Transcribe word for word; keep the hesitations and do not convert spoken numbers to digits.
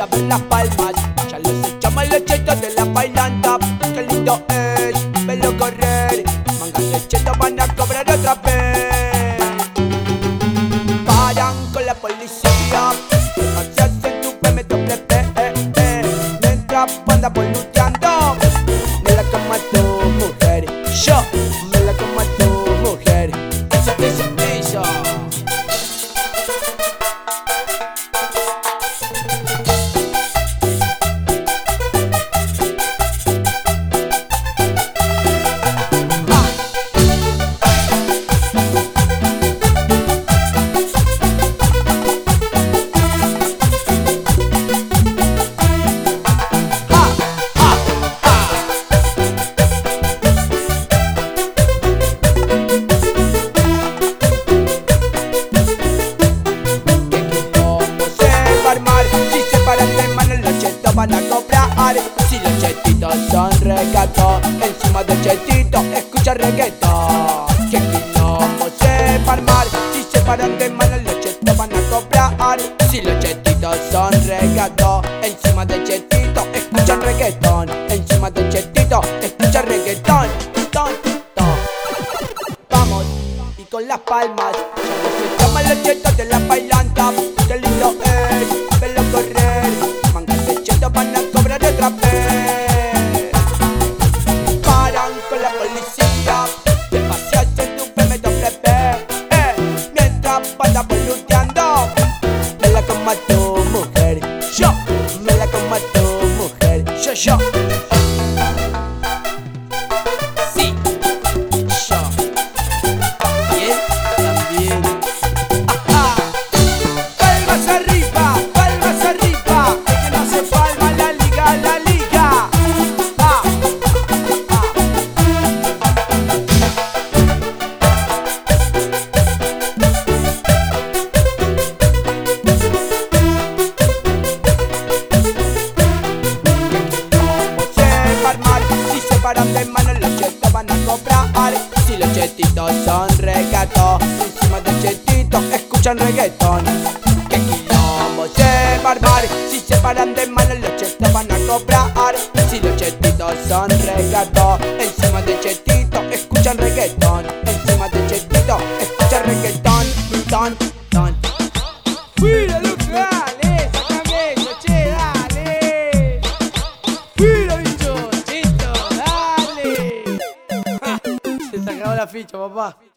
a ver las palmas. Ya les echamos los chetos de la bailanta. Qué lindo es verlo correr. Mangas de chetos van a cobrar otra vez. Paran con la policía. Demasiado en tu B M W. Mientras anda boludeando. Me la como a tu mujer. Yo me la como a tu mujer. Eso, eso, eso. Van a cobrar si los chetitos son reggaetón. Encima del chetito escucha reggaetón. Que quilombo se va a armar si se paran de mano. Los chetos van a cobrar si los chetitos son reggaetón. Encima del chetito escucha reggaetón. Encima del chetito escucha reggaetón. Ton, ton. Vamos y con las palmas. Ya no se llaman los chetos de la bailanta. Qué lindo es verlo correr. Mangas de chetos van a cobrar otra vez. Paran con la policía. Te paseas en tu B M W. eh, Mientras van boludeando. Me la como a tu mujer. Yo me la como a tu mujer. Yo, yo. Sí. Yo. Y él también. Ajá. Palmas arriba, palmas arriba. El que no hace palma la liga, la liga. Ah, ah. Se va a armar si se paran de mano. Los chetos van a cobrar si los chetitos son reggaetón. Encima del chetito escuchan reggaetón. Que quilombo se va a armar si se paran de mano. Los chetos van a cobrar si los chetitos son reggaetón. Encima del chetito escuchan reggaetón. Encima del chetito escuchan reggaetón. Ton, ton. Mira, loco, dale, sacame eso, che, dale. Mira, bicho, chito, dale. Ja, se sacaba la ficha, papá.